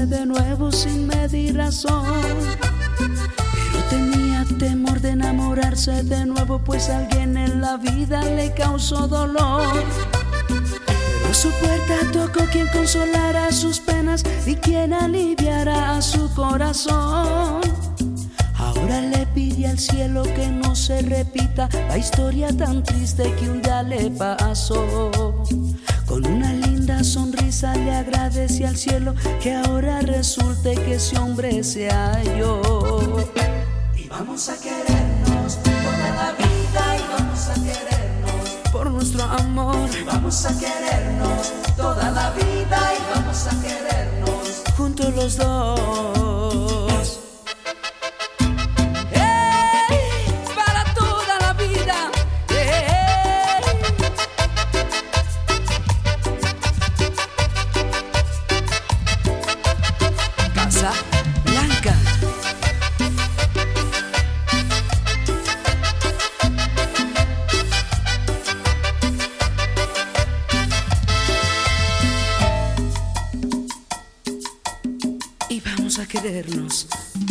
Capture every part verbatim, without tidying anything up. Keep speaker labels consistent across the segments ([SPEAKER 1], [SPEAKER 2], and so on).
[SPEAKER 1] besarse de nuevo sin medir razón. Pero tenía temor de enamorarse de nuevo, pues alguien en la vida le causó dolor. Pero su puerta tocó quien consolara sus penas y quien aliviara a su corazón. Ahora le pide al cielo que no se repita la historia tan triste que un día le pasó. Con una linda sonrisa le agradece al cielo que ahora resulte que ese hombre sea yo.
[SPEAKER 2] Y vamos a querernos toda la vida, y vamos a querernos
[SPEAKER 1] por nuestro amor.
[SPEAKER 2] Y vamos a querernos toda la vida, y vamos a querernos
[SPEAKER 1] juntos los dos. Blanca. Y vamos a querernos.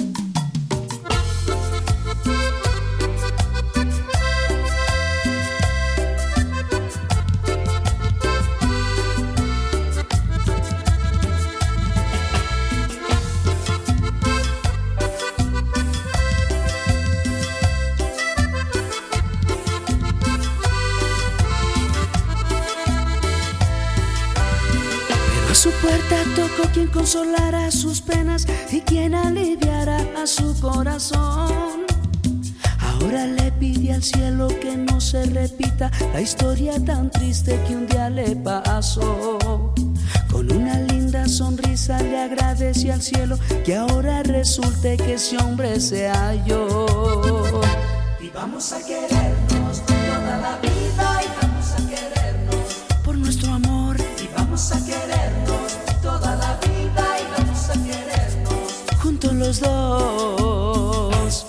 [SPEAKER 1] A su puerta tocó quien consolara sus penas y quien aliviara a su corazón. Ahora le pide al cielo que no se repita la historia tan triste que un día le pasó. Con una linda sonrisa le agradece al cielo que ahora resulte que ese hombre sea yo.
[SPEAKER 2] Y vamos a querernos toda la vida, y vamos a querernos
[SPEAKER 1] por nuestro amor.
[SPEAKER 2] Y vamos a querernos toda la vida, y vamos a querernos
[SPEAKER 1] juntos los dos.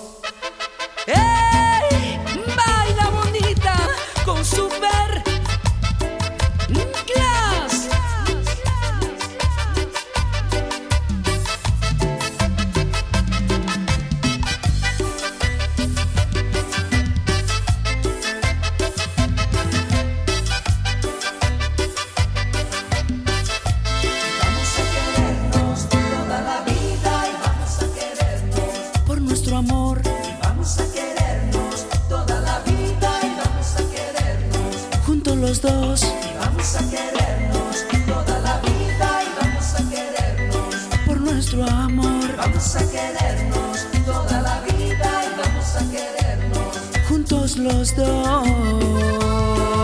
[SPEAKER 1] ¡Ey! Baila bonita con Super Class. Nuestro amor.
[SPEAKER 2] Y vamos a querernos toda la vida, y vamos a querernos
[SPEAKER 1] juntos los dos.
[SPEAKER 2] Y vamos a querernos toda la vida, y vamos a querernos
[SPEAKER 1] por nuestro amor.
[SPEAKER 2] Y vamos a querernos toda la vida, y vamos a querernos
[SPEAKER 1] juntos los dos.